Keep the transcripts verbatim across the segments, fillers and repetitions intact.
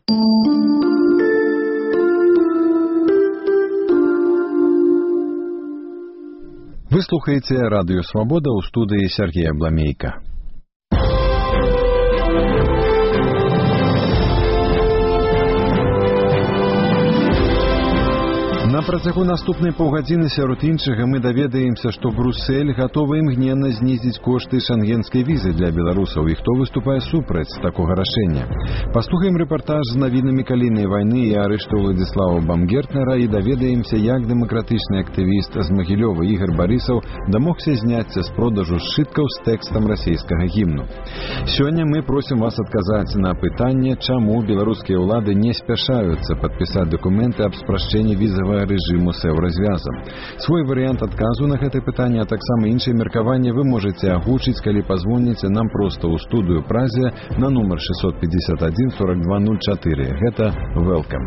Вы слухаеце радыё Свабода, ў студыі Сергея Бламейка. На працягу наступнай паўгадзіны сярод іншага мы даведаемся, што Брюссель гатовы імгненна знізіць кошты шенгенскай візы для беларусаў і хто выступае супраць такога рашэння. Паслухаем рэпартаж з навінамі калійнай вайны і арышту Владзіслава Бамгертнера і даведаемся, як дэмакратычны актывіст з Магілёва Ігар Барысаў дамогся зняцця з продажу сшыткаў з тэкстам расійскага гімну. Сёння мы просім вас адказаць на пытанне, чаму беларускія ўлады не спяшаюцца падпісаць дакументы аб спрашчэнні візавага рэжыму з еўразвязам. Свой варыянт адказу на гэтае пытанне, а таксама іншыя меркаванні вы можаце агучыць, калі пазвоніце нам проста ў студыю Празе на нумар шэсцьсот пятьдесят один сорок два ноль четыре. Гэта welcome.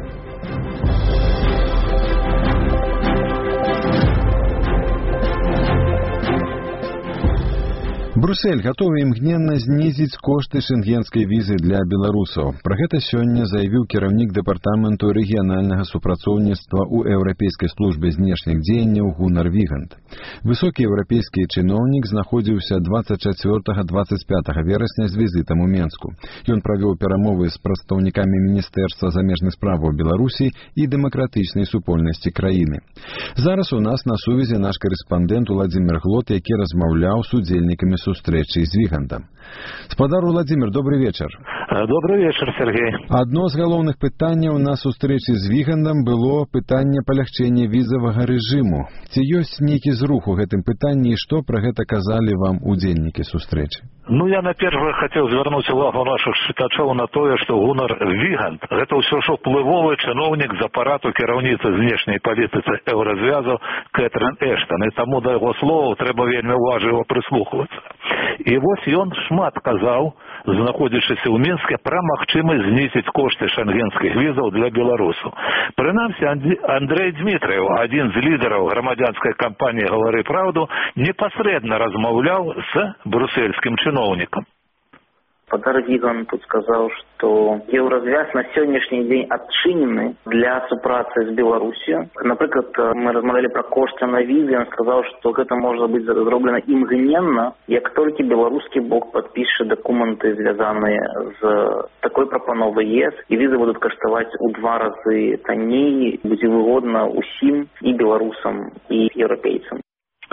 Брюссель гатовы імгненна знізіць кошты шенгенскай візы для беларусаў. Пра гэта сёння заявіў кіраўнік дэпартаменту рэгіянальнага супрацоўніцтва ў Еўрапейскай службе знешніх дзеянняў Гунар Вігант. Высокі еўрапейскі чыноўнік знаходзіўся двадцать чацвёртага - двадцать пятага верасня з візітам у Менску. Ён правёў перамовы з прадстаўнікамі Міністэрства замежных справаў Беларусі і дэмакратычнай супольнасці краіны. Зараз у нас на сувязі наш карэспандэнт Уладзімір Глот, які размаўляў з удзельнікамі сустрэчы з Вігандам. Спадар Уладзімір, добрый вечар. Добрый вечар, Сергей. Адно з галоўных пытанняў на сустрэчы з Вігандам было пытанне палягчэння візавага рэжыму. Ці ёсць нейкі зрух у гэтым пытанні і што пра гэта казалі вам удзельнікі сустрэчы? Ну, я наперш хацеў звярнуць увагу нашых чытачоў на тое, што Гунар Вігант – гэта ўсё ж уплывовы чыноўнік з апарату кіраўніцы знешняй палітыцы еўразвязу Кэтрын Эштон, і таму да яго словаў трэба вельмі уважліва прыслухвацца. І вось ён шмат казаў, знаходзячыся ў Мінске, пра магчымасць знізіць кошты шенгенскіх візаў для беларусаў. Прынамсі, Андрэй Дмітрыеў, адзін з лідараў грамадзянскай кампаніі «Гавары праўду», непасрэдна размаўляў з брюссельскім чыноўнікам. Спадар Віган тут сказаў, што еўразвяз на сённяшні дзень адчынены для супрацы з Беларусію. Напрыклад, мы размаўлялі пра кошты на візы, ён сказаў, што гэта можа быць зроблена імгненна, як толькі беларускі бок падпіша дакументы, звязаныя з такой прапановай ЕС, і візы будуць каштаваць у два разы танней, будзе выгодна ўсім, і беларусам, і еўрапейцам.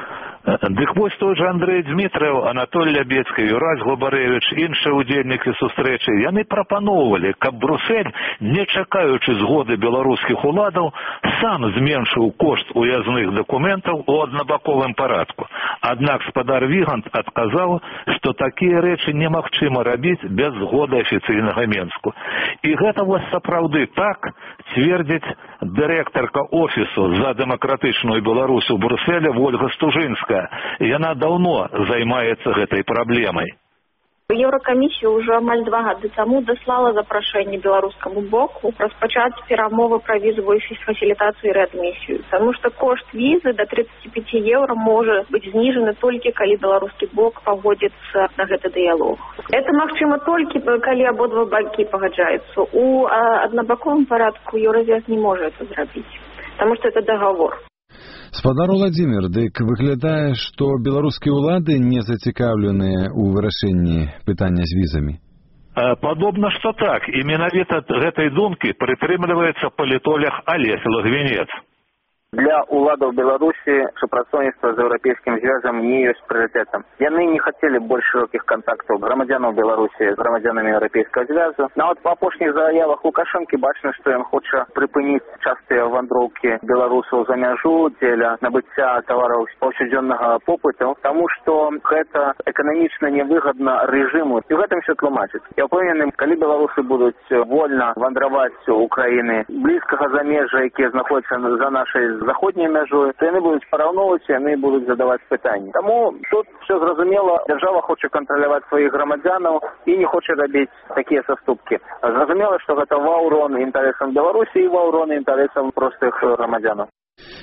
Дык вось той жа Андрэй Дмітрыеў, Анатоль Лябецкі, Юрась Глабарэвіч, іншыя удзельнікі сустрэчы, яны прапаноўвалі, каб Брюссель, не чакаючы згоды беларускіх уладаў, сам зменшыў кошт уязных дакументаў у аднабаковым парадку. Аднак спадар Вігант адказаў, што такія рэчы немагчыма рабіць без згоды афіцыйнага Менску. І гэта вось сапраўды так, цвердзіць дырэктарка офісу за дэмакратычную Беларусь у Брюсселі Вольга Стужынская. Яна даўно займаецца гэтай праблемай. Еўракамісія ўжо амаль два гады таму даслала запрашэнне беларускаму боку распачаць перамовы пра візавую фасілітацыю і рэадмісію, таму што кошт візы да тридцати пяти еўра можа быць зніжаны толькі калі беларускі бок пагодзіцца на гэты дыялог. Это магчыма толькі калі абодва бакі пагаджаюцца. У аднабаковым парадку еўразвяз не можа это зрабіць, таму што это дагавор. Спадар Уладзімір, дык выглядае, што беларускія ўлады не зацікаўленыя ў вырашэнні пытання з візамі? Падобна, што так. І менавіта гэтай думкі прытрымліваецца палітолог Алесь Лагвінец. Для уладаў Беларусі супрацоўніцтва з еўрапейскім звязам не ёсць прыярытэтам. Яны не хацелі больш шырокіх кантактаў грамадзянаў Беларусі з грамадзянамі еўрапейскага звязу. Нават па апошніх заявах Лукашэнкі бачна, што ён хоча прыпыніць частыя вандроўкі беларусаў за мяжу дзеля набыцця тавараў паўсядзённага попыту, таму што гэта эканамічна невыгадна рэжыму. І гэтым все тлумачыць. Я ўпэўнены, калі беларусы будуць вольна вандраваць у краіны блізкага замежжа, якія знаходзяцца за нашай заходняй мяжой, то яны будуць параўноўваць, яны будуць задаваць пытанні. Таму тут все зразумела, дзяржава хоча кантраляваць сваіх грамадзянаў і не хоча рабіць такія саступкі. Зразумела, што гэта ва ўрон інтарэсам Беларусі і ва ўрон інтарэсам простых грамадзянаў.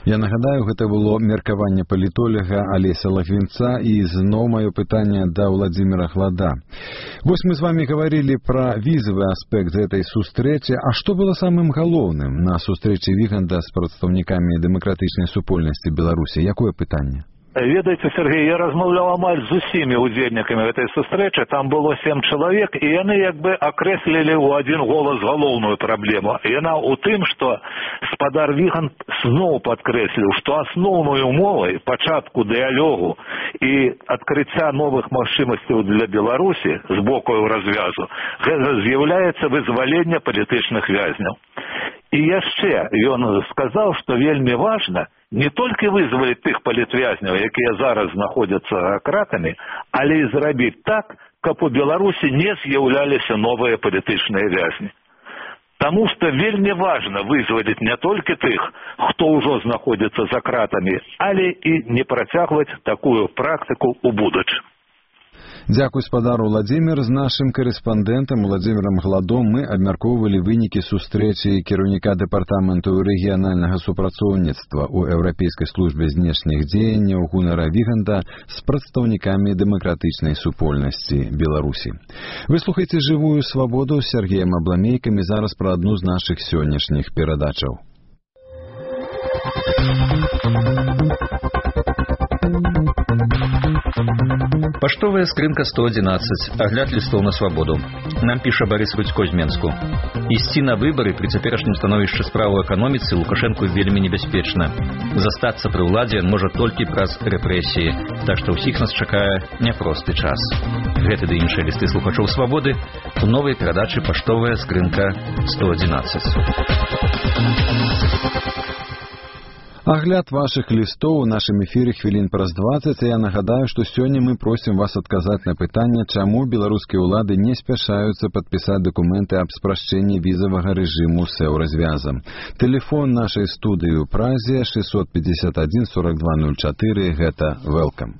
Я нагадаю, гэта было меркаванне палітолага Алеся Лахвінца, і зноў маё пытанне да Владзіміра Глада. Вось мы з вами гаварылі пра візавы аспект гэтай сустрэчы, а што было самым галоўным на сустрэчы Віганда з прадстаўнікамі дэмакратычнай супольнасці Беларусі? Якое пытанне? Ведаеце, Сергей, я размаўляў амаль з усімі удзельнікамі гэтай сустрэчы, там было сем чалавек, і яны як бы акрэслілі ў адзін голас галоўную праблему. Яна ў тым, што спадар Віганд зноў падкрэсліў, што асноўнай умовай пачатку дыялогу і адкрыцця новых магчымасцяў для Беларусі з боку развязу гэта з'яўляецца вызваленне палітычных вязняў. І яшчэ ён сказаў, што вельмі важна не толькі вызваліць тых палітвязняў, якія зараз знаходзяцца за кратамі, але і зрабіць так, каб у Беларусі не з'яўляліся новыя палітычныя вязні. Таму што вельмі важна вызваліць не толькі тых, хто ўжо знаходзіцца за кратамі, але і не працягваць такую практыку ў будучым. Дзякуй, спадар Владзімір. З нашым карэспандэнтам Владзімірам Гладом мы абмяркоўвалі вынікі сустрэчы кіраўніка дэпартаменту рэгіянальнага супрацоўніцтва ў Еўрапейскай службе знешніх дзеянняў Гунара Віганда з прадстаўнікамі дэмакратычнай супольнасці Беларусі. Вы слухаеце «Жывую свабоду» з Сергеем Абламейкам, і зараз пра адну з нашых сённяшніх перадачаў. Паштовая скрынка сто одиннадцать. Агляд лістоў на свабоду. Нам піша Барыс Рудзько з Менску. Ісці на выбары пры цяперашнім становішчы справ у эканоміцы Лукашэнку вельмі небяспечна. Застацца пры ўладзе можа толькі праз рэпрэсіі, так што ўсіх нас чакае няпросты час. Гэты ды іншыя лісты слухачоў свабоды у новай перадачы «Паштовая скрынка сто одиннадцать». Агляд вашых лістоў у нашым эфіры хвілін праз дваццаць, і я нагадаю, што сёння мы просім вас адказаць на пытанне, чаму беларускія ўлады не спяшаюцца падпісаць дакументы аб спрашчэнні візавага рэжыму з еўразвязам. Тэлефон нашай студыі ў Празе шестьсот пятьдесят один сорок два ноль четыре, гэта «Welcome».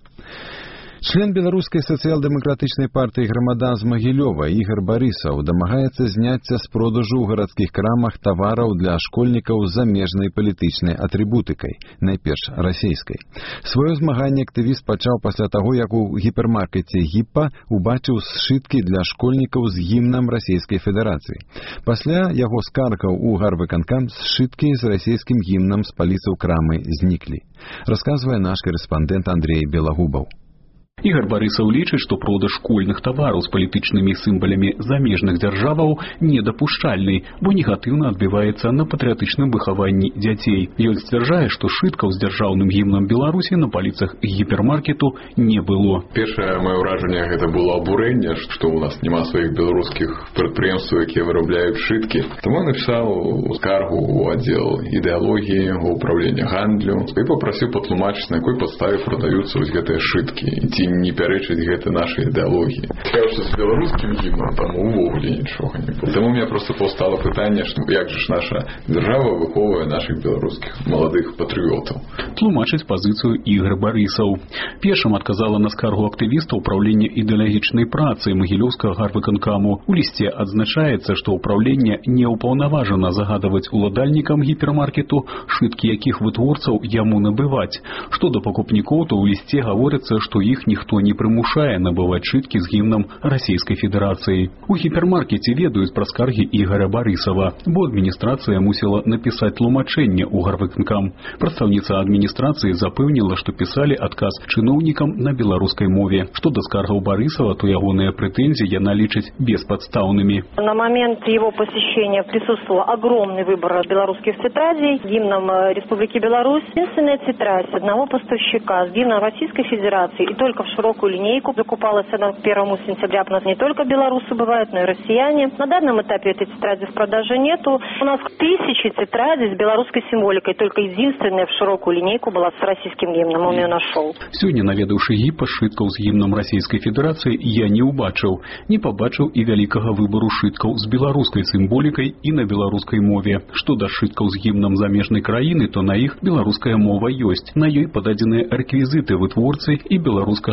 Член беларускай сацыял-дэмакратычнай партыі «Грамада» з Магілёва Ігар Барысаў дамагаецца зняцця з продажу ў гарадскіх крамах тавараў для школьнікаў з замежнай палітычнай атрыбутыкай, найперш расейскай. Сваё змаганне актывіст пачаў пасля таго, як у гіпермаркеце «Гіппа» убачыў сшыткі для школьнікаў з гімнам Расійскай Федэрацыі. Пасля яго скаргаў у гарвыканкам сшыткі з расійскім гімнам з паліцаў крамы зніклі. Расказвае наш карэспандэнт Андрей Белагубаў. Ігар Барысаў лічыць, што продаж школьных тавараў з палітычнымі сімвалямі замежных дзяржаваў недапушчальны, бо негатыўна адбіваецца на патрыятычным выхаванні дзяцей. Ён сцвярджае, што сшыткаў з дзяржаўным гімнам Беларусі на паліцах гіпермаркету не было. Першае маё ўражанне гэта было абурэнне, што ў нас няма сваіх беларускіх прадпрыемстваў, якія вырабляюць сшыткі. Таму я напісаў скаргу ў аддзел ідэалогіі, у ўправлення гандлю і папрасіў патлумачыць, на якой падставе прадаюцца вось гэтыя сшыткі. Ці не пярэчыць гэта нашай ідэалогіі. Кажу, што з беларускім гімнам там увогуле нічога не было. Таму у меня просто паўстала пытанне, што як жа ж наша дзяржава выхоўвае нашых беларускіх маладых патрыётаў. Тлумачыць пазіцыю Ігар Барысаў. Першым адказала на скаргу актывіста ўправлення ідэалагічнай працы Магілёўскага гарвыканкаму. У лісце адзначаецца, што ўправленне не ўпаўнаважана загадаваць уладальнікам гіпермаркету, сшыткі якіх вытворцаў яму набываць. Што да пакупнікоў, то ў лісце гаворыцца, што іх ніхто не прымушае набываць сшыткі з гімнам Расійскай Федэрацыі. У гіпермаркеце ведаюць пра скаргі Ігара Барысава, бо адміністрацыя мусіла напісаць тлумачэнне ў гарвыканкам. Прадстаўніца адміністрацыі запэўніла, што пісалі адказ чыноўнікам на беларускай мове. Што да скаргаў Барысава, то ягоныя прэтэнзіі яна лічыць беспадстаўнымі. На момент его посещения присутствовал огромный выбор белорусских тетрадей. Гимном Республики Беларусь единственная тетрадь одного поставщика с гимном Российской Федерации. И только в широкую линейку закупалась она к первому сентября. У нас не только белорусы бывают, но и россияне. На данном этапе этой тетради в продаже нету. У нас тысячи тетрадей с белорусской символикой. Только единственная в широкую линейку была с российским гимном. Он ее нашел. Сёння, наведаўшы гіпа сшыткаў з гімнам Расійскай Федэрацыі, я не ўбачыў. Не пабачыў і вялікага выбару сшыткаў з беларускай сімволікай і на беларускай мове. Што да сшыткаў з гімнам замежнай краіны, то на іх беларуская мова ёсць. На ёй пададзеныя рэквізіты вытворцы і беларускага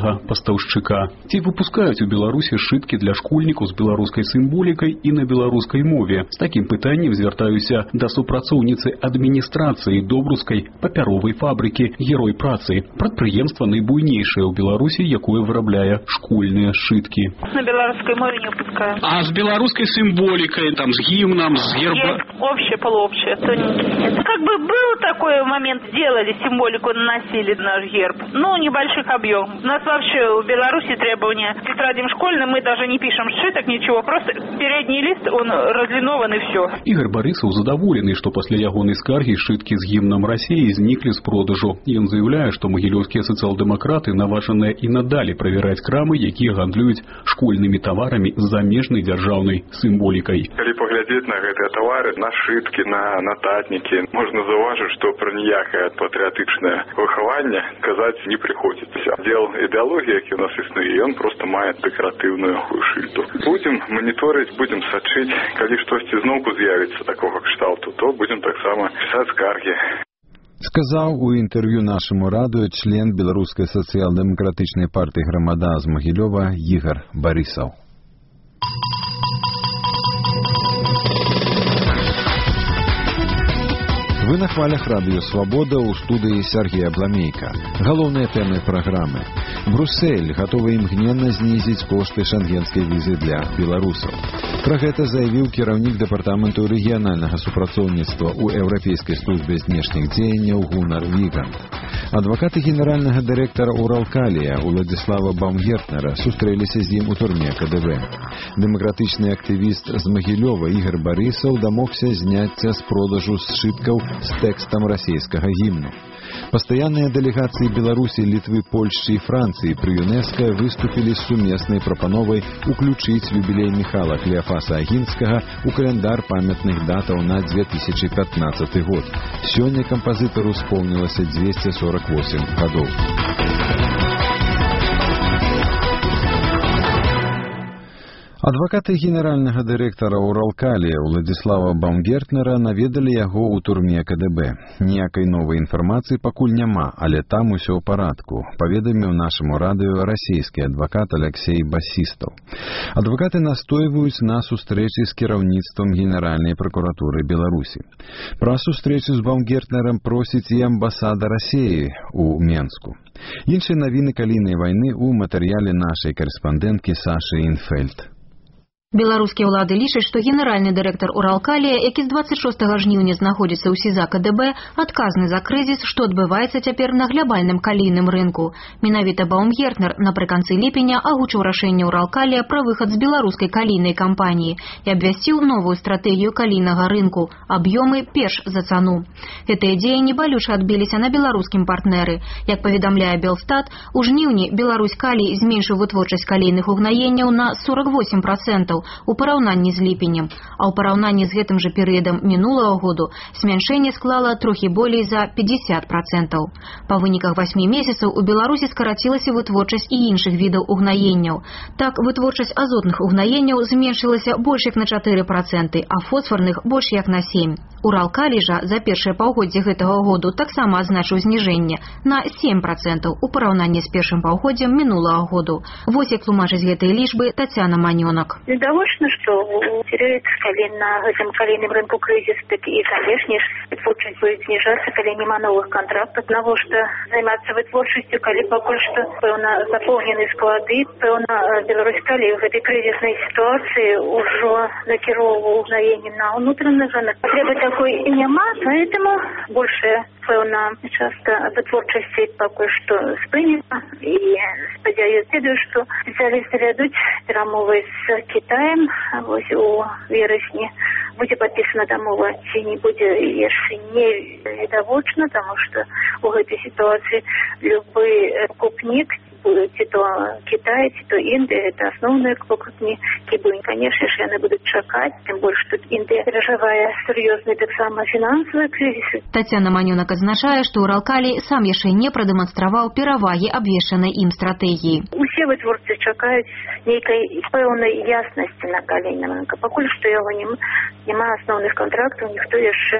гэтага пастаўшчыка. Ці выпускаюць у Беларусі сшыткі для школьнікаў з беларускай сімволікай і на беларускай мове. З такім пытаннем звяртаюся да супрацоўніцы адміністрацыі добрускай папяровай фабрыкі «Герой працы». Прадпрыемства найбуйнейшае ў Беларусі, якое вырабляе школьныя сшыткі. На беларускай мове не выпускаем. А з беларускай сімволікай, там, з гімнам, з герба... Есть общее, полуобщее. Как бы был такой момент, сделали символику, наносили наш герб. Ну, небольших объемов. У нас вообще в Беларуси требования к тетрадям школьным, мы даже не пишем сшиток, ничего. Просто передний лист, он разлинован и все. Игорь Борисов задоволенный, что после ягоной скарги сшитки с гимном России зникли с продажу. И он заявляет, что могилевские социал-демократы наважаныя и надали проверять крамы, якія гандлююць школьными товарами с замежной державной символикой. Калі поглядеть на гэтыя товары, на сшитки, на нотатники, можно зауважить, что про ніякае патриотичное выхаванне казаць не приходится. Дел идеологии, які у нас існуе, он просто мае дэкаратыўную шыльду. Будем мониторить, будем сачыць, калі штосьці зноўку з'явіцца такого кшталту, то будем таксама пісаць скаргі. Сказаў у інтэрв'ю нашаму радыё член беларускай сацыял-дэмакратычнай партыі «Грамада» з Магілёва Ігар Барысаў. Вы на хвалях радыё «Свабода» ў студыі Сергея Бламейка. Галоўныя тэмы праграмы. Брюссель гатовы імгненна знізіць кошты шенгенскай візы для беларусаў. Пра гэта заявіў кіраўнік дэпартаменту рэгіянальнага супрацоўніцтва ў Еўрапейскай службе знешніх дзеянняў Гунар Вігант. Адвакаты генеральнага дырэктара Уралкалія Уладзіслава Баумгертнера сустрэліся з ім у турме ка дэ вэ. Дэмакратычны актывіст з Магілёва Ігар Барысаў дамогся зняцця з продажу сшыткаў з тэкстам расійскага гімну. Пастаянныя дэлегацыі Беларусі, Літвы, Польшчы і Францыі пры ЮНЕСКО выступілі з сумеснай прапановай уключыць юбілей Міхала Клеафаса Агінскага ў каляндар памятных датаў на две тысячи пятнадцаты год. Сёння кампазітару споўнілася двести сорок восемь гадоў. Адвакаты генеральнага дырэктара Уралкалія Уладзіслава Баумгертнера наведалі яго ў турме ка дэ бэ. Ніякай новай інфармацыі пакуль няма, але там усё ў парадку, паведаміў нашаму радыё расійскі адвакат Алексей Басістаў. Адвакаты настойваюць на сустрэчы з кіраўніцтвам Генеральнай пракуратуры Беларусі. Пра сустрэчу з Баумгертнерам просіць і амбасада Расіі ў Менску. Іншыя навіны калійнай вайны ў матэрыяле нашай карэспандэнткі Сашы Інфельд. Беларускія ўлады лічаць, што генеральны дырэктар Уралкалія, які з двадцать шостага жніўня знаходзіцца ў СІЗА ка дэ бэ, адказны за крызіс, што адбываецца цяпер на глябальным калійным рынку. Менавіта Баумгертнер напрыканцы ліпеня агучыў рашэнне Уралкалія пра выхад з беларускай калійнай кампаніі і абвясціў новую стратэгію калійнага рынку – аб'ёмы перш за цану. Гэтыя дзеянні балюча адбіліся на беларускім партнеры. Як паведамляе Белстат, у жніўні Беларусь калій зменшыў вытворчасць калійных угнаенняў на сорок восемь процентаў у параўнанні з ліпенем, а ў параўнанні з гэтым жа перыядам мінулага году змяншэнне склала трохі болей за пятьдесят процентаў. Па выніках васьмі месяцаў у Беларусі скарацілася вытворчасць і іншых відаў угнаенняў. Так, вытворчасць азотных угнаенняў зменшылася больш як на чатыры проценты, а фосфарных больш як на сем. Уралкалій жа за першае паўгоддзе гэтага году таксама адзначыў зніжэнне на сем процентаў у параўнанні з першым паўгоддзем мінулага году. Вось як тлумачыць гэтыя лічбы Тацяна Манёнак. Відавочна, што теряется, калі на гэтым калійным рынку крызіс, так і, канешне ж, вытворчасць будзе зніжацца, калі няма новых кантрактаў. Навошта займацца вытворчасцю, калі пакуль што, пэўна, запоўнены склады, пэўна, Беларусь калі ў гэтай крызіснай сітуацыі ўжо накіроўваў угнаенне на ўнутраны рынок. Патрэбы такой і няма, поэтому большая, пэўна, частка вытворчасці пакуль што спыніцца. І спадзяюся, што спецыялісты вядуць перамовы з Китаем. Вось у верасні будзе падпісана дамова, ці не будзе яшчэ не відавочна, таму што у гэтай сітуацыі любы купнік, ці то Китай, ці то Індыя, гэта асноўныя покупнікі, бо, канешне ж, яны будуць чакаць, тым больш тут Індыя перажывае сур'ёзны таксама фінансавы крызіс. Тацяна Манёнак адзначае, што Уралкалій сам яшчэ не прадэманстраваў перавагі абвешчанай ім стратэгіі. Усе вытворцы чакаюць нейкай пэўнай яснасці на калійным рынку. Пакуль што яго няма асноўных кантрактаў, ніхто яшчэ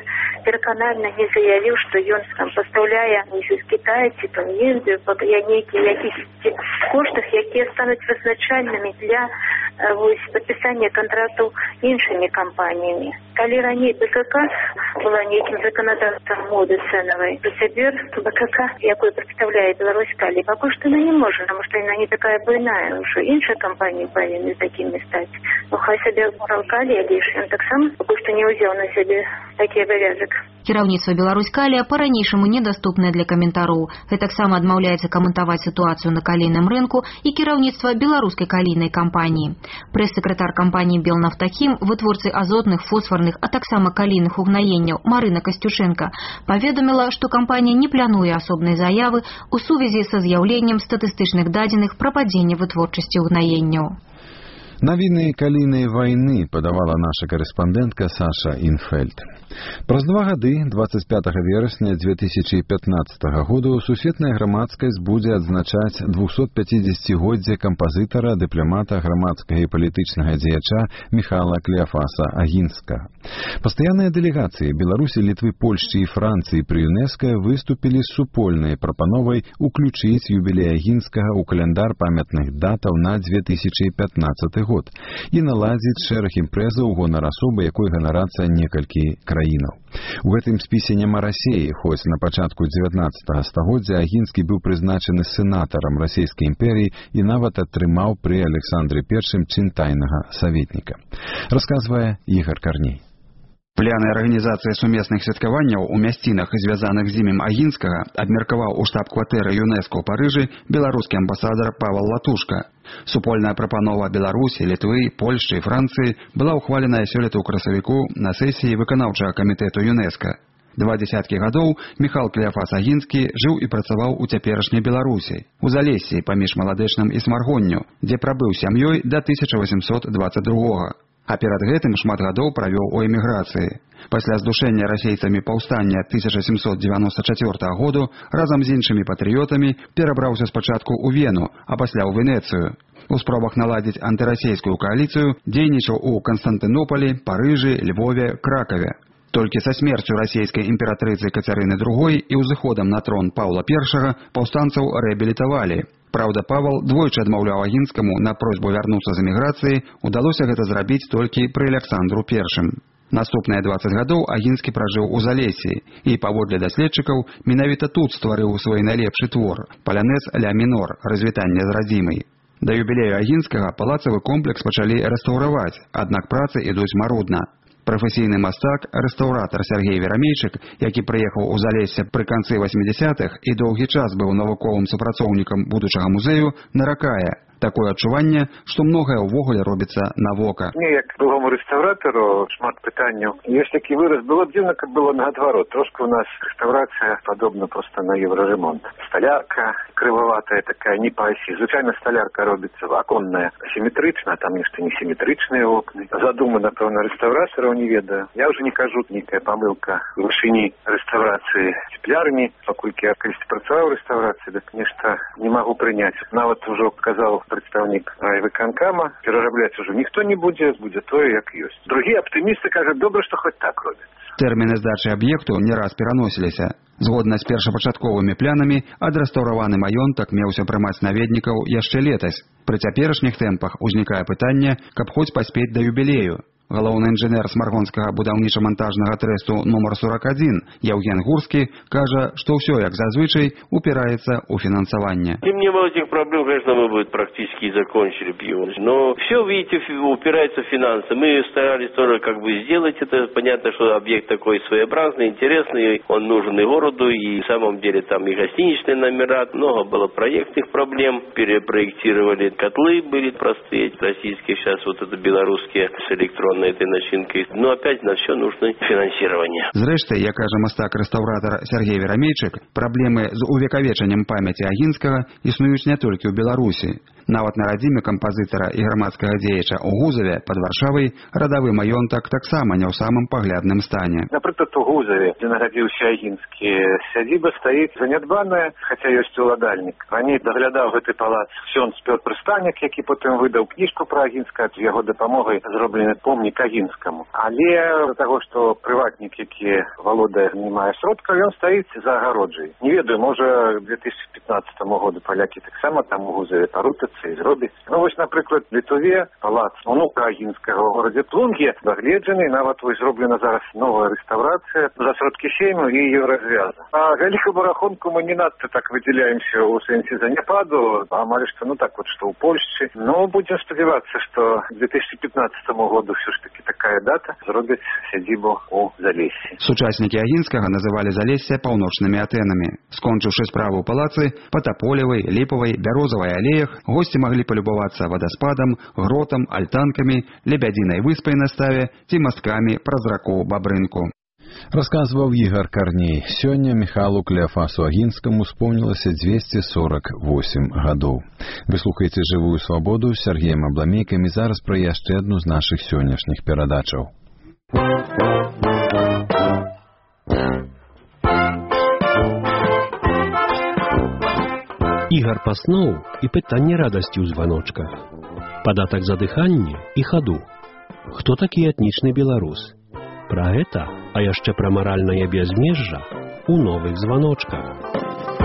пераканальна не заявіў, што ён там пастаўляе з Китая ці там ездзіў па нейкіх якіхсьці коштах, якія стануць вызначальнымі для вось падпісання кантрактаў іншымі кампаніямі. Калі раней БКК была нейкім заканадаўцам моды цэнавай, то цяпер БКК, якую прадстаўляе Беларусь Калій, пакуль што она не можа, таму што яна не такая буйная, ўжо іншыя кампаніі павінны такімі стаць. Ну хай сабе Уралкалій, лишь ён таксама пакуль што не ўзяў на сябе такі абавязак. Кіраўніцтва Беларусь-Калія па-ранейшаму недаступнае для каментароў. Гэтаксама адмаўляецца каментаваць сітуацыю на калійным рынку і кіраўніцтва беларускай калійнай кампаніі. Прэс-сакратар кампаніі «Белнафтахім», вытворцы азотных, фосфарных, а таксама калійных угнаенняў Марына Касцюшенка паведаміла, што кампанія не плануе асобнай заявы ў сувязі са з'яўленнем статыстычных дадзеных пра падзенне вытворчасці угнаенняў. Навіны калійнай вайны падавала наша карэспандэнтка Саша Інфельд. Праз два гады, двадцать пятого верасня две тысячи пятнадцатого году, сусветная грамадскасць будзе адзначаць двухсотпяцідзесяцігоддзе кампазітара, дыпламата, грамадскага і палітычнага дзеяча Міхала Клеафаса Агінскага. Пастаянныя дэлегацыі Беларусі, Літвы, Польшчы і Францыі пры ЮНЕСКО выступілі з супольнай прапановай уключыць юбілей Агінскага ў каляндар памятных датаў на две тысячи пятнадцаты год і наладзіць шэраг імпрэзаў у гонар асобы, якой ганарацца некалькі краінаў. У гэтым спісе няма Расеі, хоць на пачатку дзевятнаццатага стагоддзя Агінскі быў прызначаны сенатарам Расійскай імперіі і нават атрымаў пры Александры Першым чын тайнага саветніка. Расказвае Ігар Карней. Пляны арганізацыі сумесных святкаванняў у мясцінах, звязаных з імем Агінскага, абмеркаваў у штаб-кватэры ЮНЕСКО ў Парыжы беларускі амбасадар Павел Латушка. Супольная прапанова Беларусі, Літвы, Польшчы і Францыі была ўхваленая сёлета ў красавіку на сесіі выканаўчага камітэту ЮНЕСКО. Два дзесяткі гадоў Міхал Клеафас Агінскі жыў і працаваў у цяперашняй Беларусі, у Залессі паміж Маладэчным і Смаргонню, дзе прабыў сям'ёй да тысяча восемьсот двадцать другога. А перад гэтым шмат гадоў правёў у эміграцыі. Пасля здушэння расейцамі паўстання тысяча сямсот дзевяноста чацвёртага году разам з іншымі патрыётамі перабраўся спачатку ў Вену, а пасля ў Венецыю. У спробах наладзіць антырасейскую кааліцыю дзейнічаў у Канстантынополі, Парыжы, Львове, Кракаве. Толькі са смерцю расійскай імператрыцы Кацярыны другой і ўзыходам на трон Паўла Першага паўстанцаў рэабілітавалі. Праўда, Павел двойчы адмаўляў Агінскаму на просьбу вярнуцца з эміграцыі, удалося гэта зрабіць толькі пры Александру Першым. Наступныя дваццаць гадоў Агінскі пражыў у Залессі і, паводле даследчыкаў, менавіта тут стварыў свой найлепшы твор «Палянез ля мінор» развітанне з радзімай. Да юбілею Агінскага палацавы комплекс пачалі рэстаўраваць, аднак працы ідуць марудна. Прафесійны мастак, рэстаўратар Сергей Верамейчык, які прыехаў у Залессе пры канцы восьмідзясятых і доўгі час быў навуковым супрацоўнікам будучага музею, наракае: такое адчуванне, што многае ўвогуле робіцца на вока. Мне, як другому рэстаўратару, шмат пытанняў. Ёсць такі выраз, было б дзіўна, каб было наадварот. Трошка у нас рэстаўрацыя падобна проста на еўраремонт. Сталярка крываватая такая, не па асі. Звычайна сталярка робіцца аконная сіметрычна, а там нешта не сіметрычныя окны. Задумы, напэўна, рэстаўратараў не ведаю. Я ўжо не кажу, нейкая памылка ў вышыні рэстаўрацыі цеплярні, паколькі я калісьці працаваў у рэстаўрацыі, дык нешта не магу прыняць. Нават ужо казаў прадстаўнік райвыканкама, перарабляць ужо ніхто не будзе, будзе тое, як ёсць. Другія аптымісты кажуць, добра, што хоць так робяць. Тэрміны здачы аб'екту не раз пераносіліся. Згодна з першапачатковымі планамі, адрэстаўраваны маёнтак меўся прымаць наведнікаў яшчэ летась. Пры цяперашніх тэмпах узнікае пытанне, каб хоць паспець да юбілею. Галоўны інжынер смаргонскага будаўніча-мантажнага трэсту нумар сорок адзін Яўген Гурскі кажа, што ўсё, як зазвычай, упираецца ў фінансаванне. Если не было этих проблем, конечно, мы бы практически закончили бы его. Но все, видите, упирается в финансы. Мы старались тоже как бы сделать это. Понятно, что объект такой своеобразный, интересный. Он нужен и городу, и в самом деле там и гостиничные номера. Много было проектных проблем. Перепроектировали котлы, были простые, российские, сейчас вот это белорусские с электронной этой начинкой. Но опять на все нужно финансирование. Зрэшты, як кажа мастак-рэстаўратар Сергей Верамейчык, праблемы з увекавечаннем памяці Агінскага існуюць не толькі ў Беларусі. Нават на радзіме кампазітара і грамадскага дзеяча ў Гузаве пад Варшавай радавы маёнтак таксама не ў самым паглядным стане. Напрыклад, у Гузаве, дзе нарадзіўся Агінскі, сядзіба стаіць занядбаная, хаця ёсць уладальнік. Раней даглядаў гэты палац ксёндз Пётр Станік, які потым выдаў кніжку пра Агінскага, з яго дапамогай зроблены помнік помнік Агінскаму. Але з-за таго, што прыватнік, які валодае не мае сродкаў, ён стаіць за агароджай. Не ведаю, можа, к две тысячи пятнадцатому году палякі таксама там могуць парутацца і зробіць. Ну, вось, напрыклад, в Літве палац унука Агінскага ў горадзе Плунге дагледжаны, нават вось зроблена зараз новая рэстаўрацыя за сродкі сейму і Еўразвяза. А вялікую рахунку мы не надта так выдзяляемся ў сэнсе заняпаду, амаль што, ну так вот, што ў Польшчы. Но будзем спадзявацца, што к две тысячи пятнадцатому году все ж таки такая дата зробяць сядзібу ў Залессі. Сучаснікі Агінскага называлі Залессе паўночнымі Атэнамі. Скончыўшы справу ў палацы, па Таполевай, Ліпавай, Бярозавай алеях, госці маглі палюбавацца вадаспадам, гротам, альтанкамі, лебядзінай выспай на ставе ці масткамі праз раку Бабрынку. Расказваў Ігар Карней. Сёння Міхалу Клеафасу Агінскаму спомнілася двести сорок восемь гадоў. Вы слухаеце «Жывую свабоду» з Сергеем Абламейкам, і зараз пра яшчэ адну з нашых сённяшніх перадачаў. Ігар паснуў і пытанне радасці ў званочках. Падатак за дыханне і хаду. Хто такі этнічны беларус? Пра гэта, а яшчэ пра маральнае бязмежжа у новых званочках.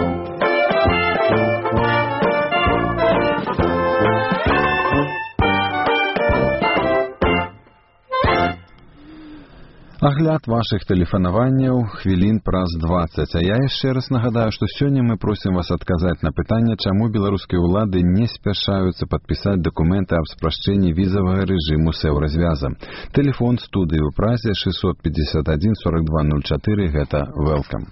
Агляд вашых тэлефанаванняў хвілін праз дваццаць. А я яшчэ раз нагадаю, што сёння мы просім вас адказаць на пытанне, чаму беларускія ўлады не спяшаюцца падпісаць дакументы аб спрашчэнні візавага рэжыму з Еўразвязам. Тэлефон студыі ў празе шестьсот пятьдесят один сорок два ноль четыре, гэта welcome.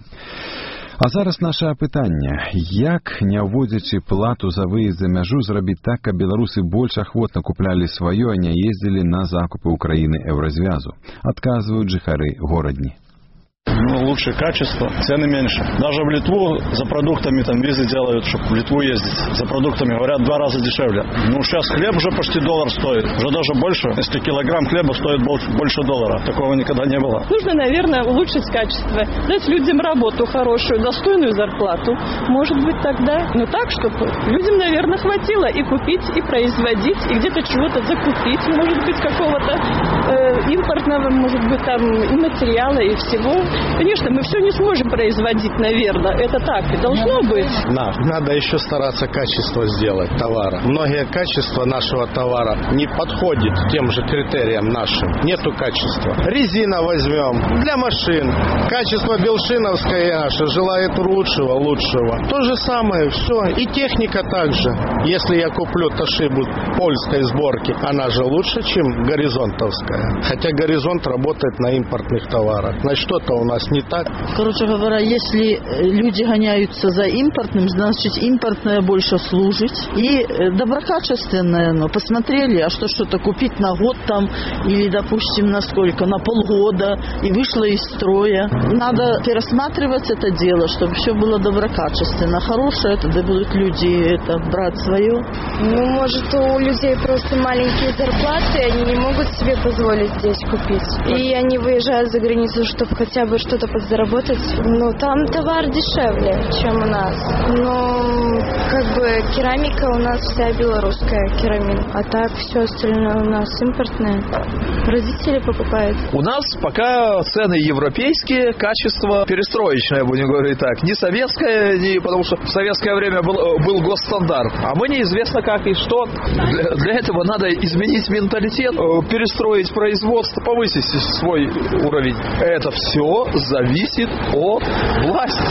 А зараз наше пытанне. Як, не ўводзячы плату за выезд за мяжу, зрабіць так, каб беларусы больш ахвотна куплялі сваё, а не ездзілі на закупы ў краіны Еўразвязу? Адказваюць жыхары горадні. Ну, лучше качество, цены меньше. Даже в Литву за продуктами там визы делают, чтобы в Литву ездить. За продуктами, говорят, два раза дешевле. Ну, сейчас хлеб уже почти доллар стоит. Уже даже больше. Если килограмм хлеба стоит больше доллара. Такого никогда не было. Нужно, наверное, улучшить качество. Дать людям работу хорошую, достойную зарплату. Может быть, тогда. Но так, чтобы людям, наверное, хватило и купить, и производить, и где-то чего-то закупить. Может быть, какого-то э, импортного, может быть, там и материала, и всего. Конечно, мы все не сможем производить, наверное. Это так и должно быть. Да, надо еще стараться качество сделать товара. Многие качества нашего товара не подходят тем же критериям нашим. Нету качества. Резина возьмем для машин. Качество белшиновское наше желает лучшего, лучшего. То же самое, все. И техника также. Если я куплю Тошибу польской сборки, она же лучше, чем горизонтовская. Хотя горизонт работает на импортных товарах. Значит, что-то у нас не так. Короче говоря, если люди гоняются за импортным, значит импортное больше служит. И доброкачественное, но посмотрели, а что что-то купить на год там, или, допустим, на сколько, на полгода, и вышло из строя. Надо пересматривать это дело, чтобы все было доброкачественно. Хорошее, тогда будут люди это брать свое. Ну, может, у людей просто маленькие зарплаты, они не могут себе позволить здесь купить. И они выезжают за границу, чтобы хотя бы что-то подзаработать. Ну, там товар дешевле, чем у нас. Но, как бы, керамика у нас вся белорусская керамика. А так, все остальное у нас импортное. Родители покупают. У нас пока цены европейские, качество перестроечное, будем говорить так. Не советское, не, потому что в советское время был, был госстандарт. А мы неизвестно как и что. Для, для этого надо изменить менталитет, перестроить производство, повысить свой уровень. Это все зависит от власти.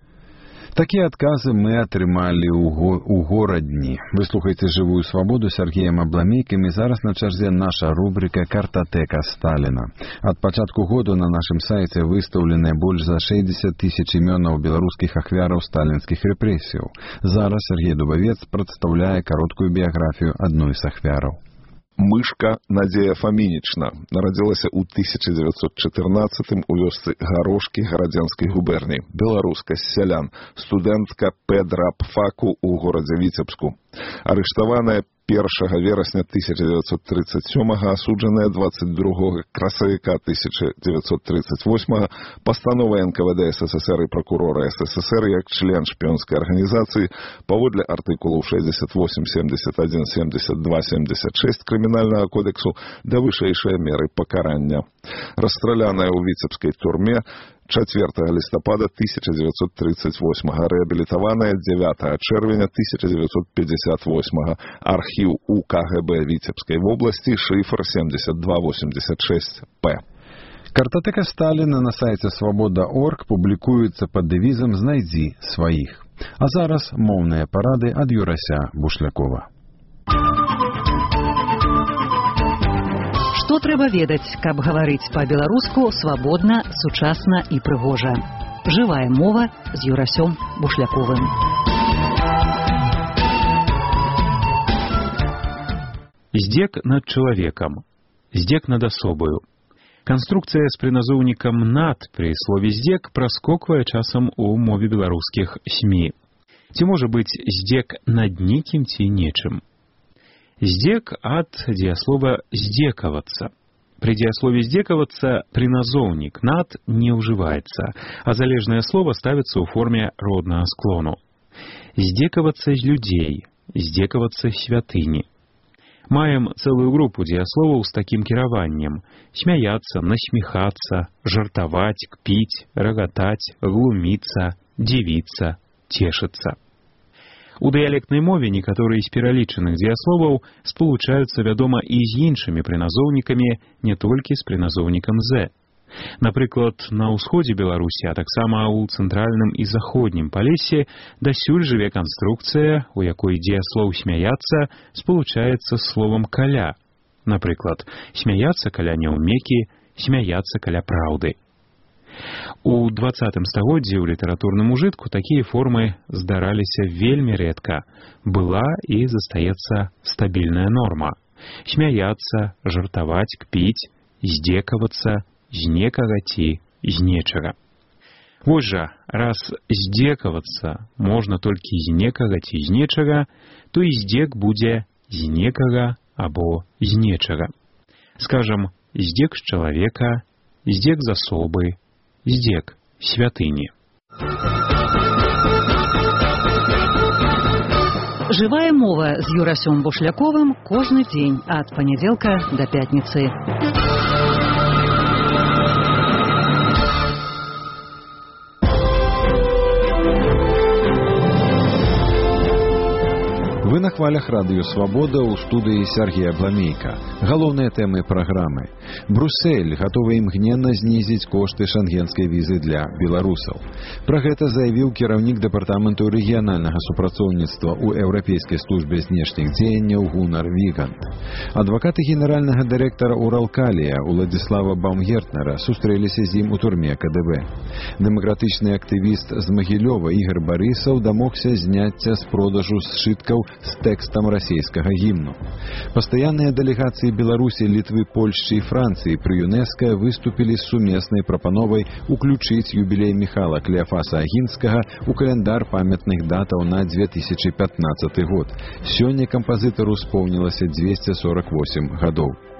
Такія адказы мы атрымалі ў, го, ў горадні. Вы слухаеце «Жывую свабоду» з Сергеем Абламейкам, і зараз на чарзе наша рубрика «Картатэка Сталіна». Ад пачатку году на нашым сайце выстаўленыя больш за шэсцьдзесят тысяч імёнаў беларускіх ахвяраў сталінскіх рэпрэсіяў. Зараз Сергей Дубавец прадстаўляе кароткую біяграфію адной з ахвяраў. Мышка Надзея Фамінічна нарадзілася ў тысяча дзевяцьсот чатырнаццатым у вёсцы Гарошкі Гарадзянскай губерніі. Беларуска з сялян, студэнтка педрапфаку ў горадзе Віцебску. Арыштаваная першага верасня тысяча девятьсот тридцать сёмага, асуджаная двадцать другога красавіка тысяча девятьсот тридцать восьмага пастановай эн ка вэ дэ эс эс эс эр і прокурора эс эс эс эр як член шпіёнскай арганізацыі паводле артыкулаў шэсцьдзесят восемь, семьдесят один, семьдесят два, семьдесят шесть крымінальнага кодексу да вышэйшыя меры пакарання. Расстраляная ў віцебскай турме чацвёртага лістапада тысяча девятьсот тридцать восьмага, рэабілітаваная дзевятага чэрвеня тысяча девятьсот пятьдесят восьмага, архіў у ка гэ бэ Віцебскай вобласці, шифр семьдесят два восемьдесят шесть пэ. Картатэка Сталіна на сайце свабода точка орг публікуецца пад дэвізам «Знайдзі сваіх». А зараз моўныя парады ад Юрася Бушлякова. Што трэба ведаць, каб гаварыць па-беларуску свабодна, сучасна і прыгожа. Жывая мова з Юрасём Бушляковым. Здзек над чалавекам. Здзек над асобаю. Канструкцыя з прыназоўнікам «над» пры слове «здзек» праскоквае часам у мове беларускіх СМІ. Ці можа быць здзек над нейкім ці нечым? Здзек ад дзеяслова «здзекавацца». Пры дзеяслове «здзекавацца» прыназоўнік «над» не ўжываецца, а залежнае слова ставіцца ў форме роднага склону. Здзекавацца з людзей, здзекавацца святыні. Маем цэлую групу дзеясловаў з такім кіраваннем: смяяцца, насміхацца, жартаваць, кпіць, рагатаць, глуміцца, дзівіцца, цешыцца. У дыялектнай мове некаторыя з пералічаных дзеясловаў спалучаюцца, вядома, і з іншымі прыназоўнікамі, не толькі з прыназоўнікам «з». Напрыклад, на ўсходзе Беларусі, а таксама ў цэнтральным і заходнім Палесе дасюль жыве канструкцыя, у якой дзеяслоў «смяяцца» спалучаецца з словам «каля». Напрыклад, смяяцца каля няўмекі, смяяцца каля праўды. У дваццатым стагоддзі ў літаратурным ужытку такія формы здараліся вельмі рэдка. Была і застаецца стабільная норма. Смяяцца, жартаваць, кпіць, здзекавацца з некага ці з нечага. Вось жа, раз здзекавацца можна толькі з некага ці з нечага, то і здзек будзе з некага або з нечага. Скажам, здзек з чалавека, здзек з асобы, здзек святыні. Жывая мова з Юрасём Бушляковым кожны дзень ад панядзелка да пятніцы. Вы на хвалях радыё «Свабода» ў студыі Сергея Бламейка. Галоўныя тэмы праграмы. Брюссель гатовы імгненна знізіць кошты шенгенскай візы для беларусаў. Пра гэта заявіў кіраўнік дэпартаменту рэгіянальнага супрацоўніцтва ў Еўрапейскай службе знешніх дзеянняў Гунар Вігант. Адвакаты генеральнага дырэктара Уралкалія Уладзіслава Баумгертнера сустрэліся з ім у турме ка дэ бэ. Дэмакратычны актывіст з Магілёва Ігар Барысаў дамогся зняцця з продажу сшыткаў з тэкстам расійскага гімну. Пастаянныя дэлегацыі Беларусі, Літвы, Польшчы і Францыі пры ЮНЕСКО выступілі з сумеснай прапановай уключыць юбілей Міхала Клеафаса Агінскага ў каляндар памятных датаў на две тысячи пятнадцаты год. Сёння кампазітару споўнілася двести сорок восемь гадоў.